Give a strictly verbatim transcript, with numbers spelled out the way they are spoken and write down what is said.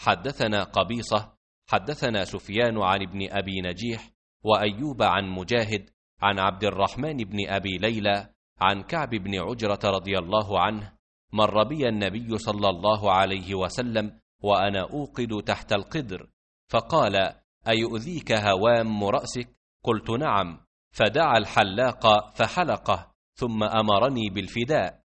حدثنا قبيصة حدثنا سفيان عن ابن أبي نجيح وأيوب عن مجاهد عن عبد الرحمن بن أبي ليلى عن كعب بن عجرة رضي الله عنه: مر بي النبي صلى الله عليه وسلم وأنا أوقد تحت القدر، فقال: أيؤذيك هوام رأسك؟ قلت: نعم. فدعا الحلاق فحلقه، ثم أمرني بالفداء،